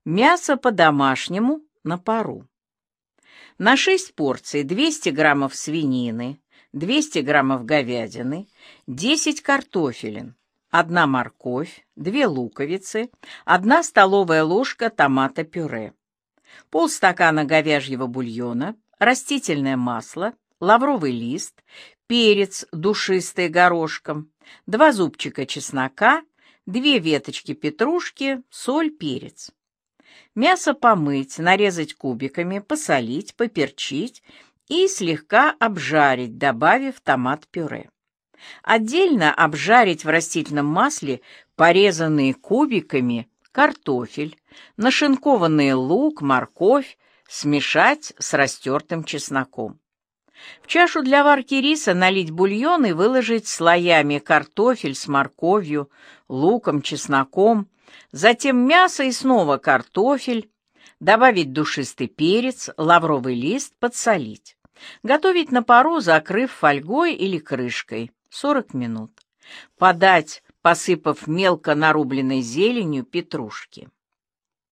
Мясо по-домашнему на пару. На 6 порций 200 граммов свинины, 200 граммов говядины, 10 картофелин, 1 морковь, 2 луковицы, 1 столовая ложка томата-пюре, полстакана говяжьего бульона, растительное масло, лавровый лист, перец душистый горошком, 2 зубчика чеснока, 2 веточки петрушки, соль, перец. Мясо помыть, нарезать кубиками, посолить, поперчить и слегка обжарить, добавив томат-пюре. Отдельно обжарить в растительном масле порезанные кубиками картофель, нашинкованный лук, морковь, смешать с растертым чесноком. В чашу для варки риса налить бульон и выложить слоями картофель с морковью, луком, чесноком, затем мясо и снова картофель, добавить душистый перец, лавровый лист, подсолить. Готовить на пару, закрыв фольгой или крышкой, 40 минут. Подать, посыпав мелко нарубленной зеленью петрушки.